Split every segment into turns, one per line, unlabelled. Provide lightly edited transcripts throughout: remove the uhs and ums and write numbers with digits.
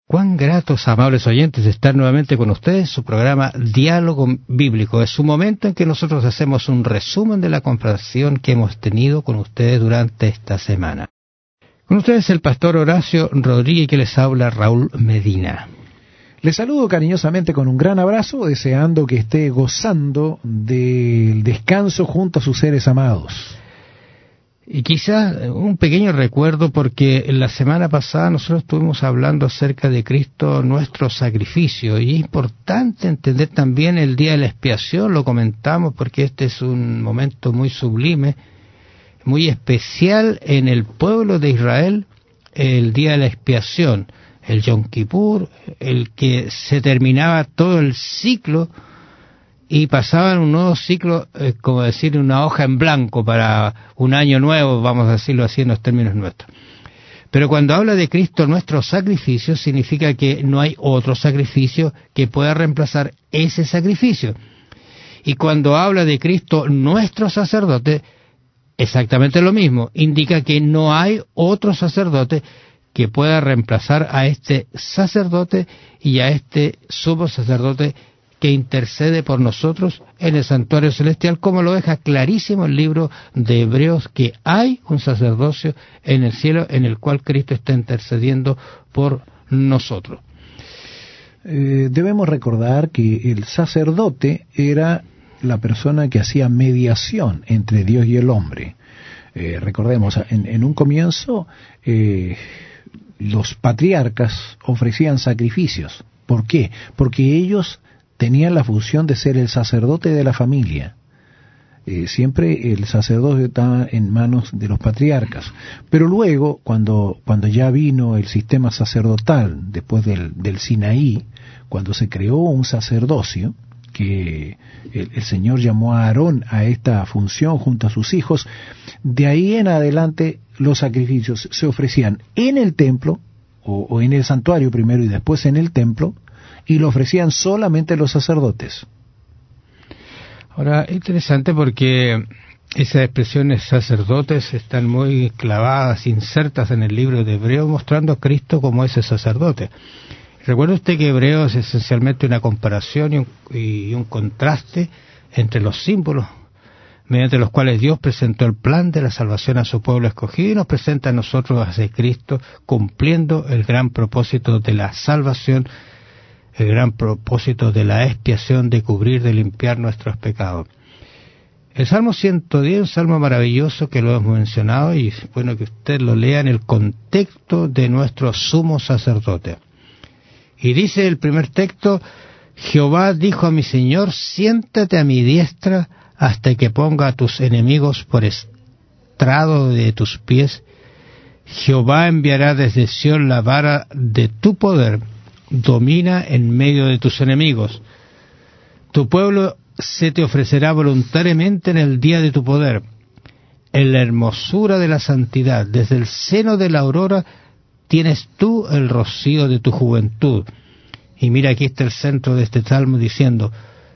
Cuán gratos, amables oyentes, estar nuevamente con ustedes, su programa Diálogo Bíblico. Es un momento en que nosotros hacemos un resumen de la conversación que hemos tenido con ustedes durante esta semana. Con ustedes el pastor Horacio Rodríguez, que les habla Raúl Medina.
Les saludo cariñosamente con un gran abrazo, deseando que esté gozando del descanso junto a sus seres amados.
Y quizás un pequeño recuerdo, porque la semana pasada nosotros estuvimos hablando acerca de Cristo, nuestro sacrificio, y es importante entender también el día de la expiación, lo comentamos porque este es un momento muy sublime, muy especial en el pueblo de Israel, el día de la expiación, el Yom Kippur, el que se terminaba todo el ciclo y pasaban un nuevo ciclo, como decir, una hoja en blanco para un año nuevo, vamos a decirlo así en los términos nuestros. Pero cuando habla de Cristo nuestro sacrificio, significa que no hay otro sacrificio que pueda reemplazar ese sacrificio. Y cuando habla de Cristo nuestro sacerdote, exactamente lo mismo, indica que no hay otro sacerdote que pueda reemplazar a este sacerdote y a este sumo sacerdote que intercede por nosotros en el santuario celestial, como lo deja clarísimo el libro de Hebreos, que hay un sacerdocio en el cielo en el cual Cristo está intercediendo por nosotros.
Debemos recordar que el sacerdote era la persona que hacía mediación entre Dios y el hombre. Recordemos, en un comienzo los patriarcas ofrecían sacrificios. ¿Por qué? Porque ellos tenían la función de ser el sacerdote de la familia. Siempre el sacerdote estaba en manos de los patriarcas. Pero luego, cuando ya vino el sistema sacerdotal, después del Sinaí, cuando se creó un sacerdocio, que el Señor llamó a Aarón a esta función junto a sus hijos, de ahí en adelante los sacrificios se ofrecían en el templo, o en el santuario primero y después en el templo, y lo ofrecían solamente los sacerdotes.
Ahora, es interesante porque esas expresiones sacerdotes están muy clavadas, insertas en el libro de Hebreos, mostrando a Cristo como ese sacerdote. Recuerde usted que Hebreos es esencialmente una comparación y un contraste entre los símbolos mediante los cuales Dios presentó el plan de la salvación a su pueblo escogido y nos presenta a nosotros a Cristo cumpliendo el gran propósito de la salvación, el gran propósito de la expiación, de cubrir, de limpiar nuestros pecados. El Salmo 110, un salmo maravilloso que lo hemos mencionado, y es bueno que usted lo lea en el contexto de nuestro sumo sacerdote. Y dice el primer texto: Jehová dijo a mi Señor, siéntate a mi diestra hasta que ponga a tus enemigos por estrado de tus pies. Jehová enviará desde Sión la vara de tu poder, domina en medio de tus enemigos. Tu pueblo se te ofrecerá voluntariamente en el día de tu poder. En la hermosura de la santidad, desde el seno de la aurora, tienes tú el rocío de tu juventud. Y mira, aquí está el centro de este salmo diciendo,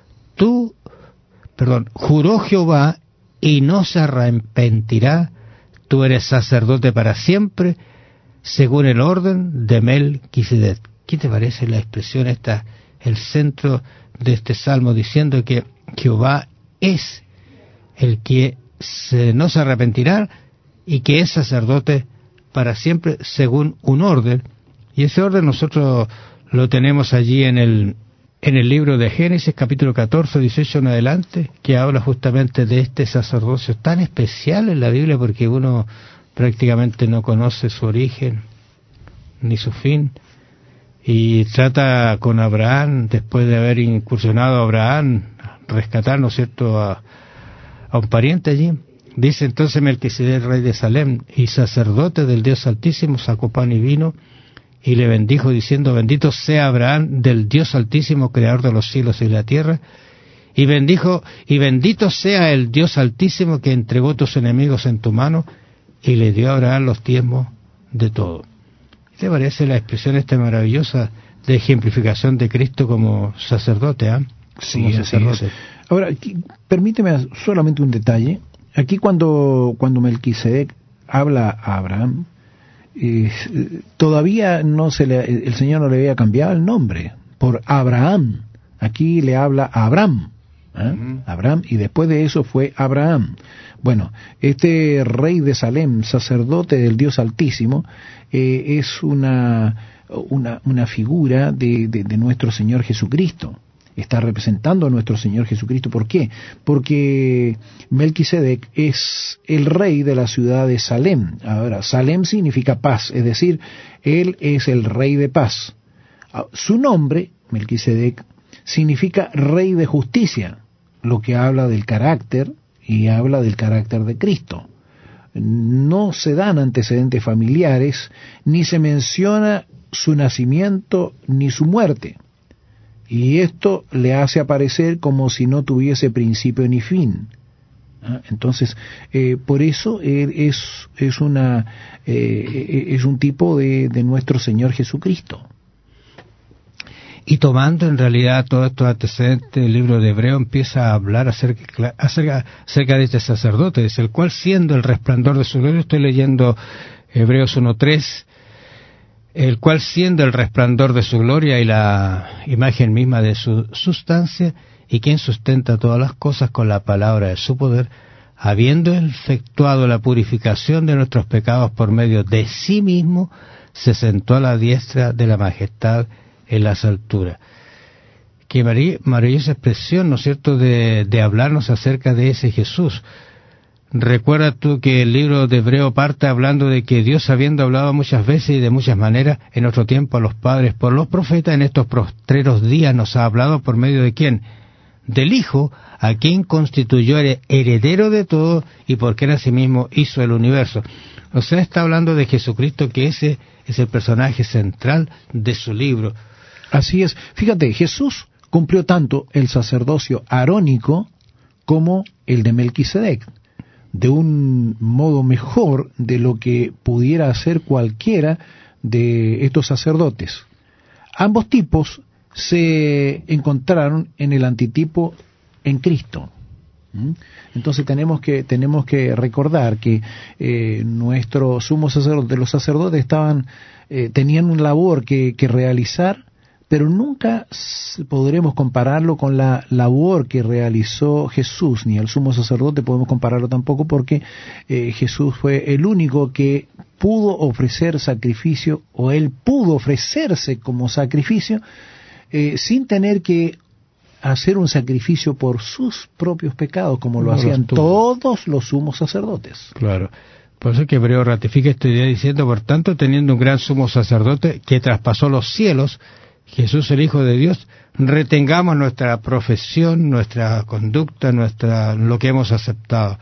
juró Jehová y no se arrepentirá, tú eres sacerdote para siempre, según el orden de Melquisedec. ¿Qué te parece la expresión esta, el centro de este salmo, diciendo que Jehová es el que no se arrepentirá y que es sacerdote para siempre según un orden? Y ese orden nosotros lo tenemos allí en el libro de Génesis, capítulo 14, 18 en adelante, que habla justamente de este sacerdocio tan especial en la Biblia, porque uno prácticamente no conoce su origen ni su fin. Y trata con Abraham, después de haber incursionado a Abraham, rescatar, ¿no es cierto?, a un pariente allí. Dice entonces Melquisedec, rey de Salem y sacerdote del Dios Altísimo, sacó pan y vino y le bendijo diciendo, bendito sea Abraham del Dios Altísimo, creador de los cielos y la tierra, y bendito sea el Dios Altísimo que entregó tus enemigos en tu mano y le dio a Abraham los diezmos de todo. ¿Te parece la expresión esta maravillosa de ejemplificación de Cristo como sacerdote?
Sí, como sacerdote. Ahora, permíteme solamente un detalle. Aquí cuando Melquisedec habla a Abraham, todavía el Señor no le había cambiado el nombre por Abraham. Aquí le habla a Abraham, Abraham, y después de eso fue Abraham. Bueno, este rey de Salem, sacerdote del Dios Altísimo, es una figura de nuestro Señor Jesucristo. Está representando a nuestro Señor Jesucristo. ¿Por qué? Porque Melquisedec es el rey de la ciudad de Salem. Ahora, Salem significa paz, es decir, él es el rey de paz. Su nombre, Melquisedec, significa rey de justicia, lo que habla del carácter y habla del carácter de Cristo. No se dan antecedentes familiares, ni se menciona su nacimiento ni su muerte. Y esto le hace aparecer como si no tuviese principio ni fin. Entonces, por eso él es un tipo de nuestro Señor Jesucristo.
Y tomando en realidad todos estos antecedentes, el libro de Hebreo empieza a hablar acerca de este sacerdote, es el cual siendo el resplandor de su gloria, estoy leyendo Hebreos 1:3, el cual siendo el resplandor de su gloria y la imagen misma de su sustancia, y quien sustenta todas las cosas con la palabra de su poder, habiendo efectuado la purificación de nuestros pecados por medio de sí mismo, se sentó a la diestra de la majestad en las alturas. Qué maravillosa expresión, ¿no es cierto?, de hablarnos acerca de ese Jesús. Recuerda tú que el libro de Hebreo parte hablando de que Dios, habiendo hablado muchas veces y de muchas maneras en otro tiempo a los padres por los profetas, en estos postreros días nos ha hablado por medio de ¿quién? Del Hijo, a quien constituyó heredero de todo y por quien asimismo hizo el universo. O sea, está hablando de Jesucristo, que ese es el personaje central de su libro.
Así es. Fíjate, Jesús cumplió tanto el sacerdocio arónico como el de Melquisedec, de un modo mejor de lo que pudiera hacer cualquiera de estos sacerdotes. Ambos tipos se encontraron en el antitipo en Cristo. Entonces tenemos que recordar que nuestro sumo sacerdote, los sacerdotes tenían una labor que realizar, pero nunca podremos compararlo con la labor que realizó Jesús, ni el sumo sacerdote podemos compararlo tampoco, porque Jesús fue el único que pudo ofrecer sacrificio, o él pudo ofrecerse como sacrificio, sin tener que hacer un sacrificio por sus propios pecados, como lo hacían todos los sumos sacerdotes.
Claro. Por eso que Hebreo ratifica esta idea diciendo, por tanto, teniendo un gran sumo sacerdote que traspasó los cielos, Jesús el Hijo de Dios, retengamos nuestra profesión, nuestra conducta, lo que hemos aceptado.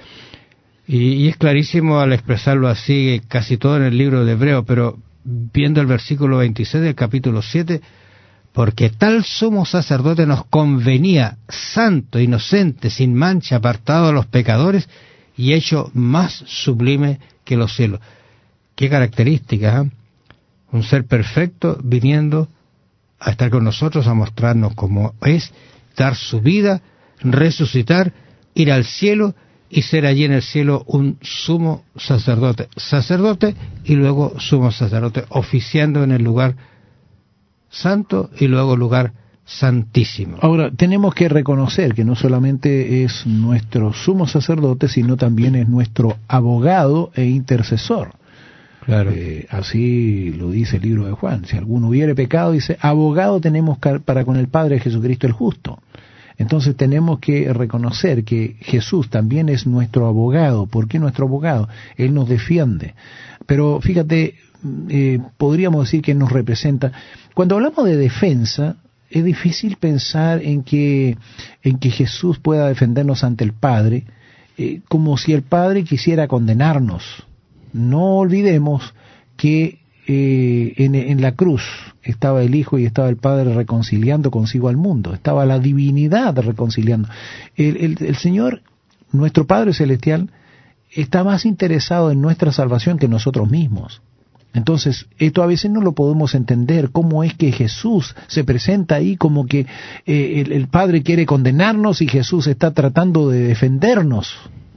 Y es clarísimo al expresarlo así, casi todo en el libro de Hebreo, pero viendo el versículo 26 del capítulo 7, porque tal sumo sacerdote nos convenía, santo, inocente, sin mancha, apartado de los pecadores y hecho más sublime que los cielos. Qué característica, ¿eh? Un ser perfecto viniendo a estar con nosotros, a mostrarnos cómo es, dar su vida, resucitar, ir al cielo y ser allí en el cielo un sumo sacerdote. Sacerdote y luego sumo sacerdote, oficiando en el lugar santo y luego lugar santísimo.
Ahora, tenemos que reconocer que no solamente es nuestro sumo sacerdote, sino también es nuestro abogado e intercesor.
Claro.
Así lo dice el libro de Juan. Si alguno hubiere pecado, dice, abogado tenemos para con el Padre, Jesucristo el justo. Entonces tenemos que reconocer que Jesús también es nuestro abogado. ¿Por qué nuestro abogado? Él nos defiende. Pero fíjate, podríamos decir que nos representa. Cuando hablamos de defensa, es difícil pensar en que Jesús pueda defendernos ante el Padre, como si el Padre quisiera condenarnos. No olvidemos que en la cruz estaba el Hijo y estaba el Padre reconciliando consigo al mundo, estaba la divinidad reconciliando. El Señor, nuestro Padre Celestial, está más interesado en nuestra salvación que nosotros mismos. Entonces, esto a veces no lo podemos entender, cómo es que Jesús se presenta ahí como que el Padre quiere condenarnos y Jesús está tratando de defendernos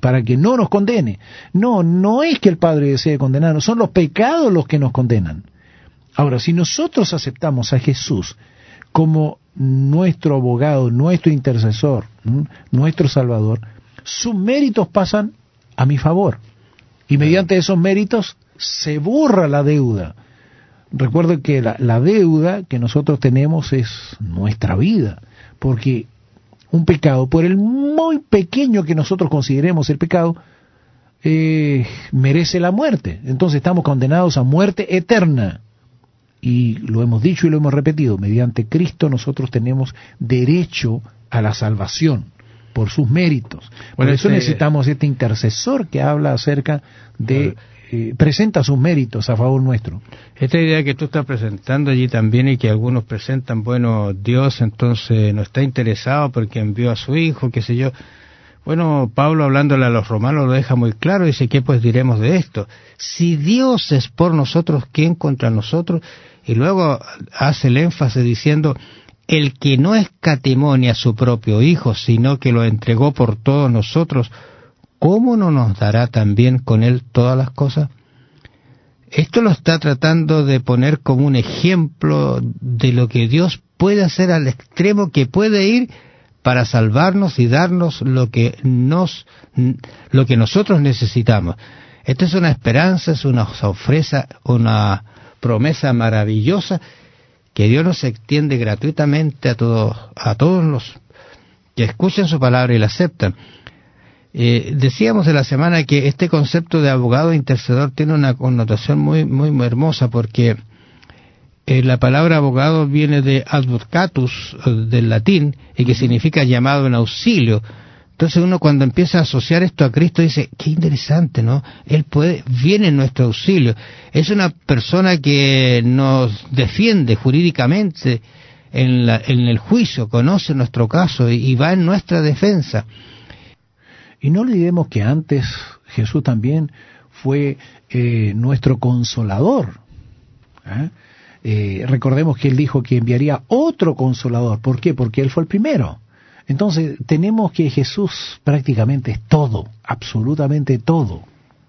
para que no nos condene. No, no es que el Padre desee condenarnos, son los pecados los que nos condenan. Ahora, si nosotros aceptamos a Jesús como nuestro abogado, nuestro intercesor, nuestro Salvador, sus méritos pasan a mi favor. Y mediante esos méritos se borra la deuda. Recuerden que la deuda que nosotros tenemos es nuestra vida, porque un pecado, por el muy pequeño que nosotros consideremos el pecado, merece la muerte. Entonces estamos condenados a muerte eterna. Y lo hemos dicho y lo hemos repetido, mediante Cristo nosotros tenemos derecho a la salvación por sus méritos. Por eso necesitamos este intercesor que habla acerca de, presenta sus méritos a favor nuestro.
Esta idea que tú estás presentando allí también y que algunos presentan, bueno, Dios entonces no está interesado porque envió a su Hijo, qué sé yo. Bueno, Pablo hablándole a los romanos lo deja muy claro, dice, ¿qué pues diremos de esto? Si Dios es por nosotros, ¿quién contra nosotros? Y luego hace el énfasis diciendo, el que no escatimó ni a su propio Hijo, sino que lo entregó por todos nosotros, ¿cómo no nos dará también con él todas las cosas? Esto lo está tratando de poner como un ejemplo de lo que Dios puede hacer al extremo que puede ir para salvarnos y darnos lo que nosotros necesitamos. Esto es una esperanza, es una ofrenda, una promesa maravillosa que Dios nos extiende gratuitamente a todos los que escuchen su palabra y la aceptan. Decíamos en la semana que este concepto de abogado intercedor tiene una connotación muy, muy, muy hermosa, porque la palabra abogado viene de advocatus, del latín, y que significa llamado en auxilio. Entonces uno cuando empieza a asociar esto a Cristo dice, qué interesante, ¿no? Él viene en nuestro auxilio. Es una persona que nos defiende jurídicamente en el juicio, conoce nuestro caso y va en nuestra defensa.
Y no olvidemos que antes Jesús también fue nuestro consolador. Recordemos que Él dijo que enviaría otro consolador. ¿Por qué? Porque Él fue el primero. Entonces tenemos que Jesús prácticamente es todo, absolutamente todo.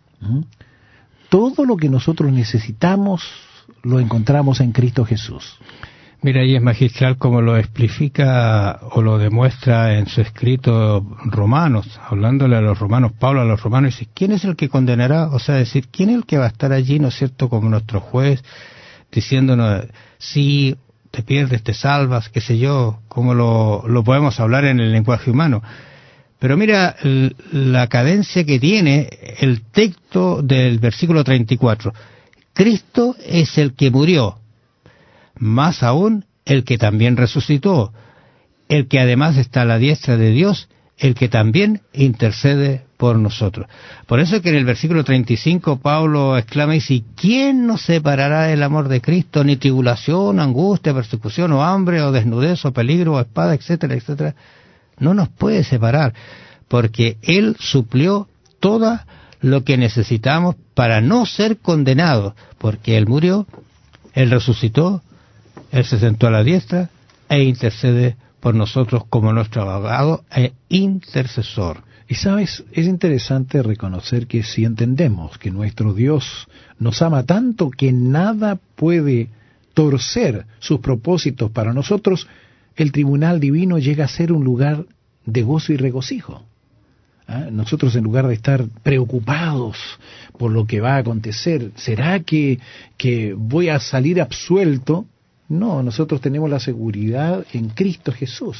Todo lo que nosotros necesitamos lo encontramos en Cristo Jesús.
Mira, y es magistral como lo explica o lo demuestra en su escrito Romanos, hablándole a los romanos, Pablo a los romanos, dice, ¿quién es el que condenará? O sea, decir, ¿quién es el que va a estar allí, no es cierto, como nuestro juez, diciéndonos, sí, te pierdes, te salvas, qué sé yo, como lo podemos hablar en el lenguaje humano. Pero mira la cadencia que tiene el texto del versículo 34. Cristo es el que murió, más aún el que también resucitó, el que además está a la diestra de Dios, el que también intercede por nosotros. Por eso que en el versículo 35 Pablo exclama y dice, ¿quién nos separará del amor de Cristo? Ni tribulación, angustia, persecución, o hambre, o desnudez, o peligro, o espada, etcétera, etcétera. No nos puede separar, porque Él suplió todo lo que necesitamos para no ser condenados, porque Él murió, Él resucitó, Él se sentó a la diestra e intercede por nosotros como nuestro abogado e intercesor.
Y sabes, es interesante reconocer que si entendemos que nuestro Dios nos ama tanto que nada puede torcer sus propósitos para nosotros, el tribunal divino llega a ser un lugar de gozo y regocijo. Nosotros, en lugar de estar preocupados por lo que va a acontecer, ¿será que voy a salir absuelto? No, nosotros tenemos la seguridad en Cristo Jesús.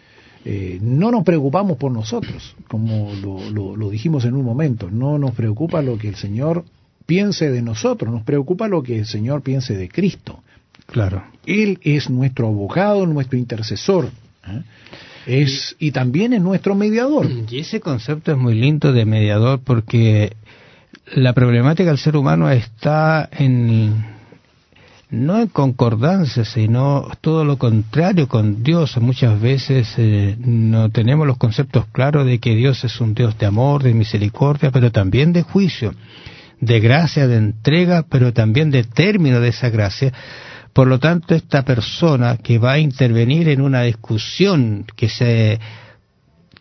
No nos preocupamos por nosotros, como lo dijimos en un momento. No nos preocupa lo que el Señor piense de nosotros, nos preocupa lo que el Señor piense de Cristo.
Claro.
Él es nuestro abogado, nuestro intercesor, y también es nuestro mediador.
Y ese concepto es muy lindo de mediador, porque la problemática del ser humano está no en concordancia, sino todo lo contrario con Dios. Muchas veces no tenemos los conceptos claros de que Dios es un Dios de amor, de misericordia, pero también de juicio, de gracia, de entrega, pero también de término de esa gracia. Por lo tanto, esta persona que va a intervenir en una discusión que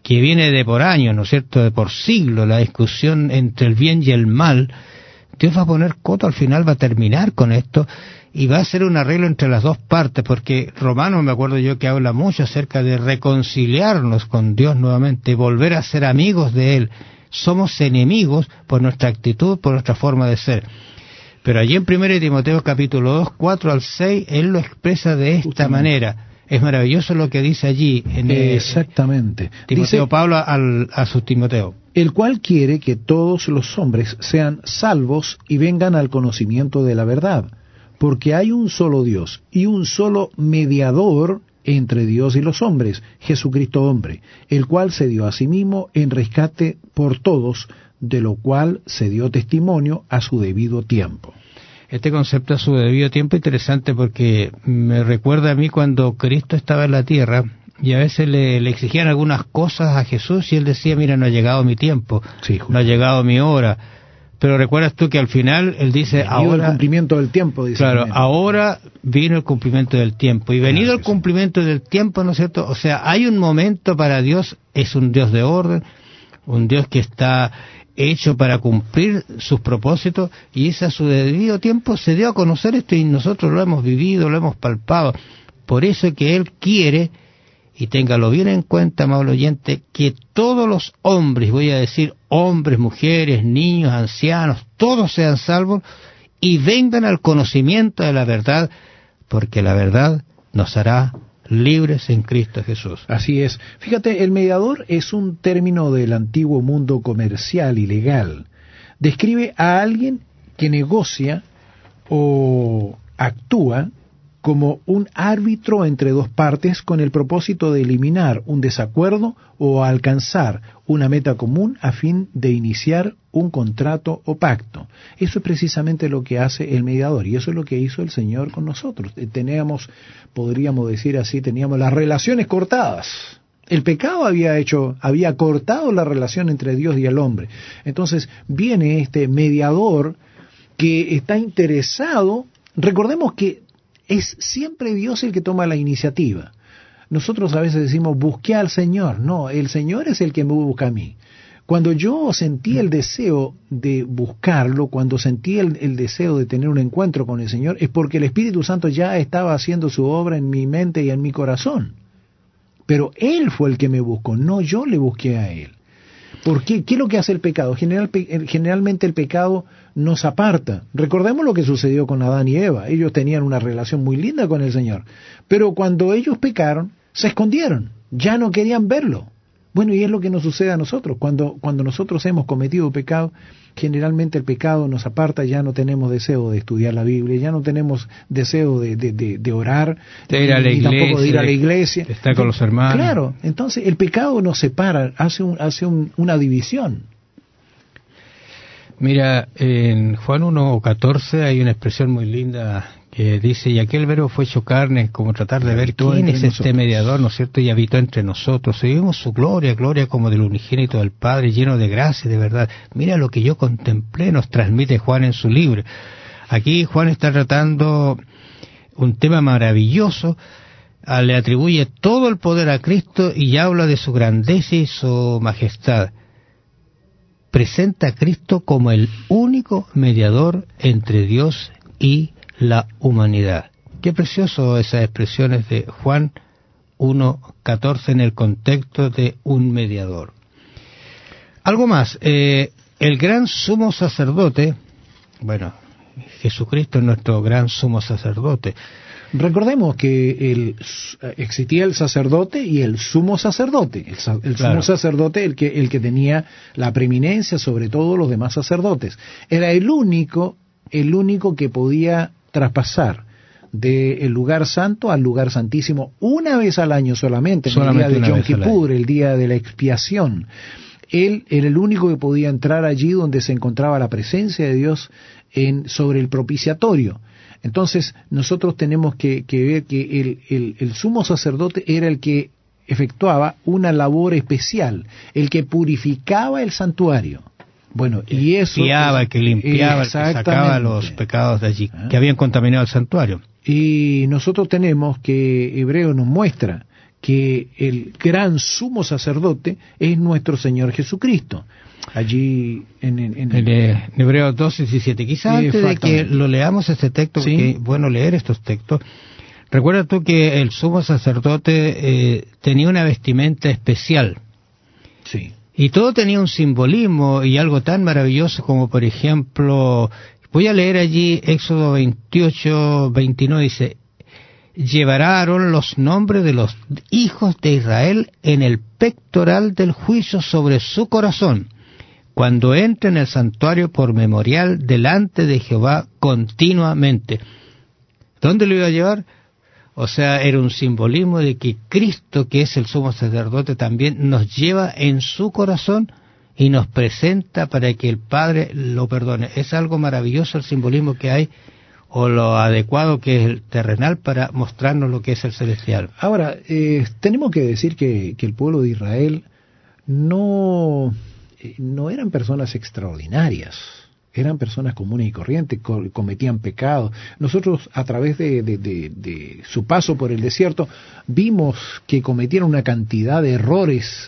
que viene de por años, ¿no es cierto?, de por siglos, la discusión entre el bien y el mal, Dios va a poner coto, al final va a terminar con esto, y va a ser un arreglo entre las dos partes, porque Romanos, me acuerdo yo, que habla mucho acerca de reconciliarnos con Dios nuevamente, volver a ser amigos de Él. Somos enemigos por nuestra actitud, por nuestra forma de ser. Pero allí en 1 Timoteo capítulo 2, 4 al 6, él lo expresa de esta manera. Es maravilloso lo que dice allí.
Exactamente.
Timoteo,
Dice,
Pablo a su Timoteo.
El cual quiere que todos los hombres sean salvos y vengan al conocimiento de la verdad, porque hay un solo Dios y un solo mediador entre Dios y los hombres, Jesucristo hombre, el cual se dio a sí mismo en rescate por todos, de lo cual se dio testimonio a su debido tiempo.
Este concepto a su debido tiempo es interesante porque me recuerda a mí cuando Cristo estaba en la tierra y a veces le exigían algunas cosas a Jesús y él decía, mira, no ha llegado mi tiempo, sí, no ha llegado mi hora. Pero recuerdas tú que al final él dice,
venido
ahora...
el cumplimiento del tiempo, dice.
Claro,
también.
ahora vino el cumplimiento del tiempo. Y venido el cumplimiento del tiempo, ¿no es cierto? O sea, hay un momento para Dios, es un Dios de orden, un Dios que está hecho para cumplir sus propósitos, y ese a su debido tiempo se dio a conocer esto y nosotros lo hemos vivido, lo hemos palpado. Por eso que Él quiere, y téngalo bien en cuenta, amable oyente, que todos los hombres, voy a decir hombres, mujeres, niños, ancianos, todos sean salvos y vengan al conocimiento de la verdad, porque la verdad nos hará libres en Cristo Jesús.
Así es. Fíjate, el mediador es un término del antiguo mundo comercial y legal. Describe a alguien que negocia o actúa como un árbitro entre dos partes con el propósito de eliminar un desacuerdo o alcanzar una meta común a fin de iniciar un contrato o pacto. Eso es precisamente lo que hace el mediador, y eso es lo que hizo el Señor con nosotros. Podríamos decir así, teníamos las relaciones cortadas. El pecado había cortado la relación entre Dios y el hombre. Entonces viene este mediador que está interesado. Recordemos que es siempre Dios el que toma la iniciativa. Nosotros a veces decimos, busqué al Señor. No, el Señor es el que me busca a mí. Cuando yo sentí el deseo de buscarlo, cuando sentí el deseo de tener un encuentro con el Señor, es porque el Espíritu Santo ya estaba haciendo su obra en mi mente y en mi corazón. Pero Él fue el que me buscó, no yo le busqué a Él. ¿Por qué? ¿Qué es lo que hace el pecado? Generalmente el pecado nos aparta. Recordemos lo que sucedió con Adán y Eva. Ellos tenían una relación muy linda con el Señor. Pero cuando ellos pecaron, se escondieron. Ya no querían verlo. Bueno, y es lo que nos sucede a nosotros. Cuando nosotros hemos cometido pecado, generalmente el pecado nos aparta, ya no tenemos deseo de estudiar la Biblia, ya no tenemos deseo de orar,
de ir a la iglesia,
tampoco de ir a la iglesia.
De estar con los hermanos.
Claro, entonces el pecado nos separa, hace una división.
Mira, en Juan 1:14 hay una expresión muy linda que dice, y aquel verbo fue hecho carne, como tratar de ver quién es este mediador, ¿no es cierto?, y habitó entre nosotros, y vimos su gloria, gloria como del unigénito del Padre, lleno de gracia y de verdad. Mira lo que yo contemplé, nos transmite Juan en su libro. Aquí Juan está tratando un tema maravilloso, le atribuye todo el poder a Cristo y habla de su grandeza y su majestad. Presenta a Cristo como el único mediador entre Dios y la humanidad. Qué precioso esas expresiones de Juan 1:14 en el contexto de un mediador. Algo más, el gran sumo sacerdote, bueno, Jesucristo es nuestro gran sumo sacerdote.
Recordemos que existía el sacerdote y el sumo sacerdote. El sumo sacerdote, el que tenía la preeminencia sobre todos los demás sacerdotes. Era el único que podía traspasar del lugar santo al lugar santísimo una vez al año solamente el día de Yom Kippur, el día de la expiación. Él era el único que podía entrar allí donde se encontraba la presencia de Dios sobre el propiciatorio. Entonces nosotros tenemos que ver que el sumo sacerdote era el que efectuaba una labor especial, el que purificaba el santuario. Bueno, y eso...
que limpiaba, que sacaba los pecados de allí, que habían contaminado el santuario.
Y nosotros tenemos que, Hebreo nos muestra que el gran sumo sacerdote es nuestro Señor Jesucristo. Allí en
Hebreos 2:17. Quizás antes de que lo leamos este texto,
¿sí?
Porque es bueno leer estos textos, recuerda tú que el sumo sacerdote tenía una vestimenta especial.
Sí.
Y todo tenía un simbolismo y algo tan maravilloso como, por ejemplo, voy a leer allí Éxodo 28:29, dice: llevará Aarón los nombres de los hijos de Israel en el pectoral del juicio sobre su corazón, cuando entre en el santuario por memorial delante de Jehová continuamente. ¿Dónde lo iba a llevar? O sea, era un simbolismo de que Cristo, que es el sumo sacerdote, también nos lleva en su corazón y nos presenta para que el Padre lo perdone. Es algo maravilloso el simbolismo que hay, o lo adecuado que es el terrenal para mostrarnos lo que es el celestial.
Ahora, tenemos que decir que el pueblo de Israel no eran personas extraordinarias, eran personas comunes y corrientes, cometían pecados. Nosotros, a través de su paso por el desierto, vimos que cometieron una cantidad de errores.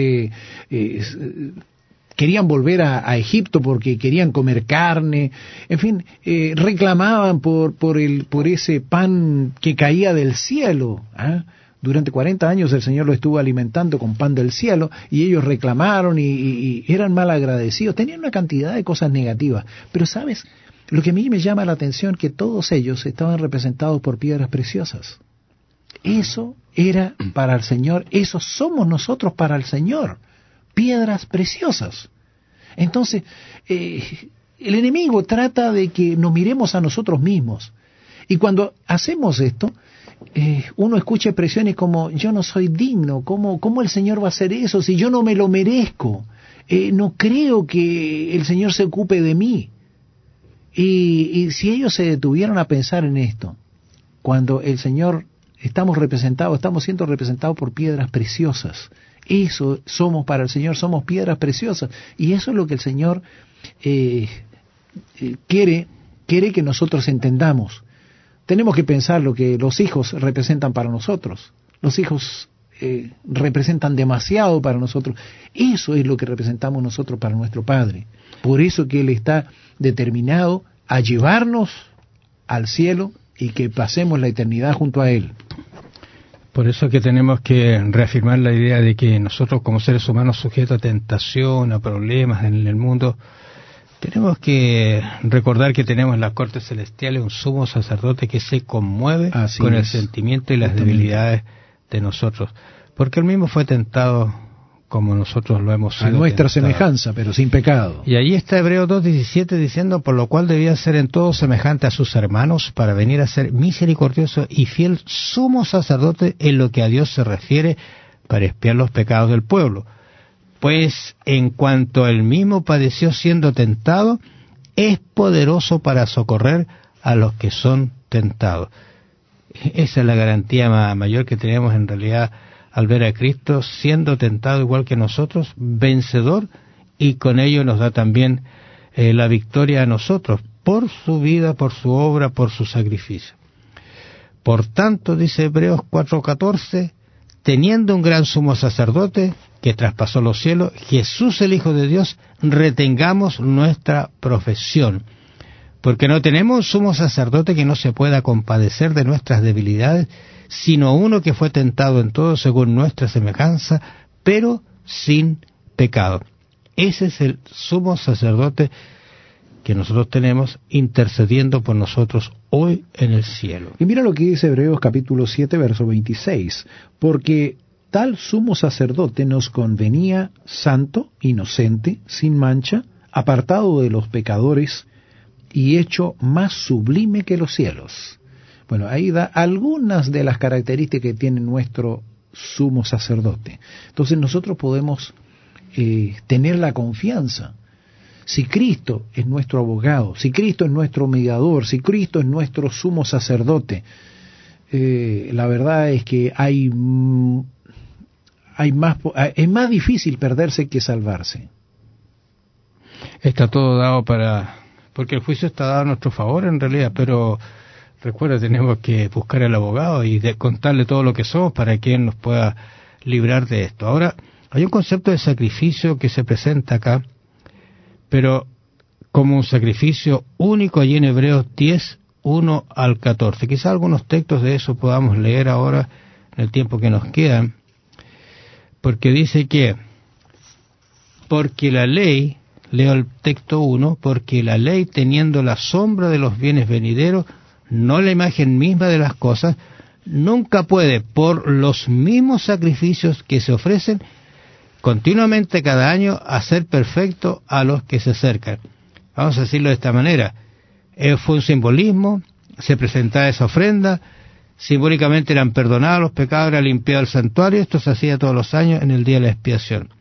Querían volver a Egipto porque querían comer carne, en fin, reclamaban por ese pan que caía del cielo. Durante 40 años el Señor lo estuvo alimentando con pan del cielo, y ellos reclamaron y eran mal agradecidos, tenían una cantidad de cosas negativas. Pero ¿sabes? Lo que a mí me llama la atención, que todos ellos estaban representados por piedras preciosas. Eso era para el Señor, eso somos nosotros para el Señor. Piedras preciosas. Entonces, el enemigo trata de que nos miremos a nosotros mismos. Y cuando hacemos esto, uno escucha expresiones como: yo no soy digno, ¿cómo el Señor va a hacer eso si yo no me lo merezco? No creo que el Señor se ocupe de mí. Y si ellos se detuvieron a pensar en esto, cuando el Señor estamos siendo representados por piedras preciosas. Eso somos para el Señor, somos piedras preciosas. Y eso es lo que el Señor quiere que nosotros entendamos. Tenemos que pensar lo que los hijos representan para nosotros. Los hijos representan demasiado para nosotros. Eso es lo que representamos nosotros para nuestro Padre. Por eso que Él está determinado a llevarnos al cielo y que pasemos la eternidad junto a Él.
Por eso que tenemos que reafirmar la idea de que nosotros, como seres humanos sujetos a tentación, a problemas en el mundo, tenemos que recordar que tenemos en las cortes celestiales un sumo sacerdote que se conmueve con el sentimiento y las debilidades de nosotros, porque él mismo fue tentado como nosotros lo hemos sido.
A nuestra
tentados.
Semejanza, pero sin pecado.
Y allí está Hebreos 2:17 diciendo: por lo cual debía ser en todo semejante a sus hermanos, para venir a ser misericordioso y fiel sumo sacerdote en lo que a Dios se refiere, para expiar los pecados del pueblo. Pues en cuanto él mismo padeció siendo tentado, es poderoso para socorrer a los que son tentados. Esa es la garantía mayor que tenemos en realidad al ver a Cristo siendo tentado igual que nosotros, vencedor, y con ello nos da también la victoria a nosotros, por su vida, por su obra, por su sacrificio. Por tanto, dice Hebreos 4:14, teniendo un gran sumo sacerdote que traspasó los cielos, Jesús el Hijo de Dios, retengamos nuestra profesión. Porque no tenemos un sumo sacerdote que no se pueda compadecer de nuestras debilidades, sino uno que fue tentado en todo según nuestra semejanza, pero sin pecado. Ese es el sumo sacerdote que nosotros tenemos intercediendo por nosotros hoy en el cielo.
Y mira lo que dice Hebreos capítulo 7, verso 26. Porque tal sumo sacerdote nos convenía santo, inocente, sin mancha, apartado de los pecadores y hecho más sublime que los cielos. Bueno, ahí da algunas de las características que tiene nuestro sumo sacerdote. Entonces nosotros podemos tener la confianza. Si Cristo es nuestro abogado, si Cristo es nuestro mediador, si Cristo es nuestro sumo sacerdote, la verdad es que es más difícil perderse que salvarse.
Está todo dado porque el juicio está dado a nuestro favor en realidad, pero Recuerda, tenemos que buscar al abogado y contarle todo lo que somos para que él nos pueda librar de esto. Ahora, hay un concepto de sacrificio que se presenta acá, pero como un sacrificio único allí en Hebreos 10, 1 al 14. Quizá algunos textos de eso podamos leer ahora en el tiempo que nos queda, porque dice que, porque la ley, leo el texto 1, porque la ley, teniendo la sombra de los bienes venideros, no la imagen misma de las cosas, nunca puede, por los mismos sacrificios que se ofrecen continuamente cada año, hacer perfecto a los que se acercan. Vamos a decirlo de esta manera. Fue un simbolismo, se presentaba esa ofrenda, simbólicamente eran perdonados los pecados, era limpiado el santuario, esto se hacía todos los años en el día de la expiación.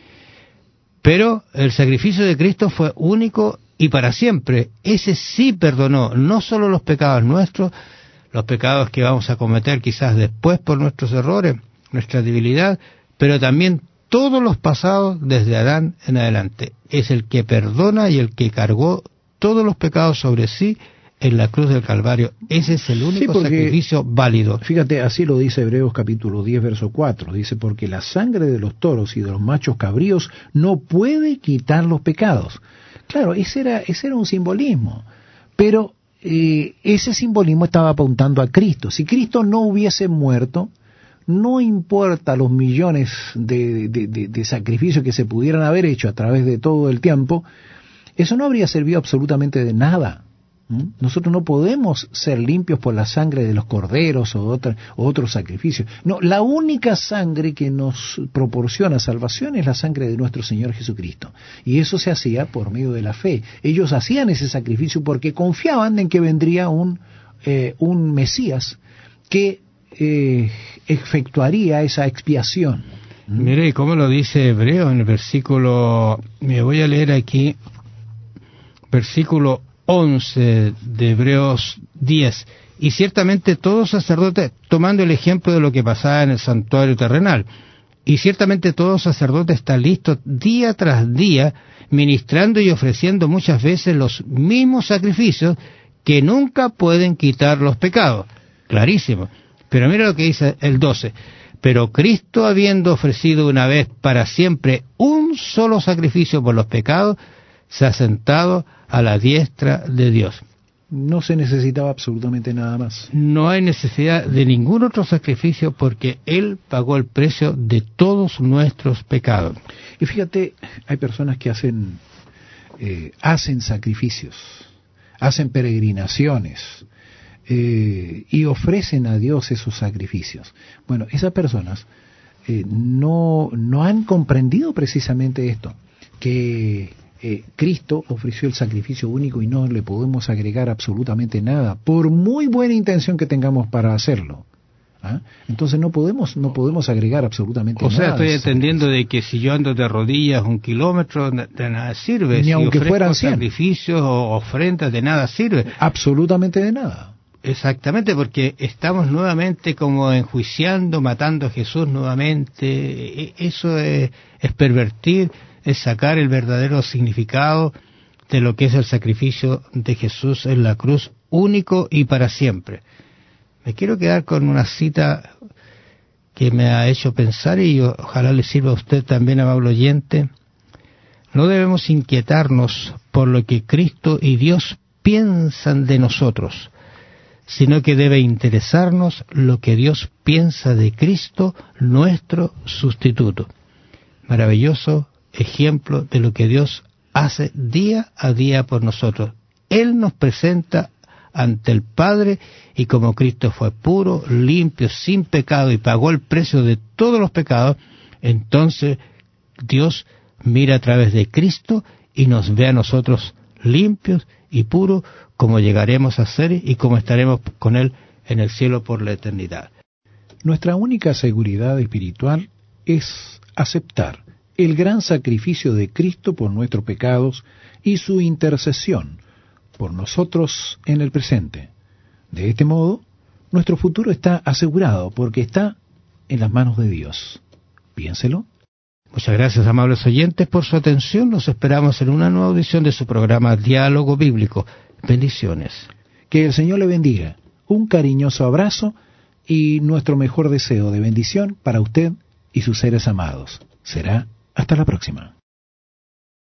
Pero el sacrificio de Cristo fue único y para siempre. Ese sí perdonó no solo los pecados nuestros, los pecados que vamos a cometer quizás después por nuestros errores, nuestra debilidad, pero también todos los pasados desde Adán en adelante. Es el que perdona y el que cargó todos los pecados sobre sí en la cruz del Calvario. Ese es el único sacrificio válido.
Fíjate, así lo dice Hebreos capítulo 10, verso 4. Dice, porque la sangre de los toros y de los machos cabríos no puede quitar los pecados. Claro, ese era un simbolismo, pero ese simbolismo estaba apuntando a Cristo. Si Cristo no hubiese muerto, no importa los millones de sacrificios que se pudieran haber hecho a través de todo el tiempo, eso no habría servido absolutamente de nada. Nosotros no podemos ser limpios por la sangre de los corderos o otros sacrificios. No, la única sangre que nos proporciona salvación es la sangre de nuestro Señor Jesucristo. Y eso se hacía por medio de la fe. Ellos hacían ese sacrificio porque confiaban en que vendría un Mesías que efectuaría esa expiación.
Mire, ¿cómo lo dice Hebreo en el versículo? Me voy a leer aquí, versículo 11 de Hebreos 10. Y ciertamente todo sacerdote, tomando el ejemplo de lo que pasaba en el santuario terrenal, y ciertamente todo sacerdote está listo día tras día, ministrando y ofreciendo muchas veces los mismos sacrificios que nunca pueden quitar los pecados. Clarísimo. Pero mira lo que dice el 12. Pero Cristo, habiendo ofrecido una vez para siempre un solo sacrificio por los pecados, se ha sentado a la diestra de Dios.
No se necesitaba absolutamente nada más.
No hay necesidad de ningún otro sacrificio porque Él pagó el precio de todos nuestros pecados.
Y fíjate, hay personas que hacen sacrificios, hacen peregrinaciones y ofrecen a Dios esos sacrificios. Bueno, esas personas no han comprendido precisamente esto, que Cristo ofreció el sacrificio único y no le podemos agregar absolutamente nada, por muy buena intención que tengamos para hacerlo. Entonces no podemos agregar absolutamente nada.
O sea, estoy entendiendo de que si yo ando de rodillas 1 kilómetro, de nada sirve.
Ni
si
aunque fueran 100.
Sacrificios o ofrendas, de nada sirve.
Absolutamente de nada.
Exactamente, porque estamos nuevamente como enjuiciando, matando a Jesús nuevamente. Eso es pervertir, es sacar el verdadero significado de lo que es el sacrificio de Jesús en la cruz, único y para siempre. Me quiero quedar con una cita que me ha hecho pensar y ojalá le sirva a usted también, amable oyente. No debemos inquietarnos por lo que Cristo y Dios piensan de nosotros, sino que debe interesarnos lo que Dios piensa de Cristo, nuestro sustituto. Maravilloso ejemplo de lo que Dios hace día a día por nosotros. Él nos presenta ante el Padre y como Cristo fue puro, limpio, sin pecado y pagó el precio de todos los pecados, entonces Dios mira a través de Cristo y nos ve a nosotros limpios y puros, como llegaremos a ser y como estaremos con Él en el cielo por la eternidad.
Nuestra única seguridad espiritual es aceptar el gran sacrificio de Cristo por nuestros pecados y su intercesión por nosotros en el presente. De este modo, nuestro futuro está asegurado porque está en las manos de Dios. Piénselo.
Muchas gracias, amables oyentes, por su atención. Los esperamos en una nueva audición de su programa Diálogo Bíblico. Bendiciones.
Que el Señor le bendiga. un cariñoso abrazo y nuestro mejor deseo de bendición para usted y sus seres amados. Será hasta la próxima.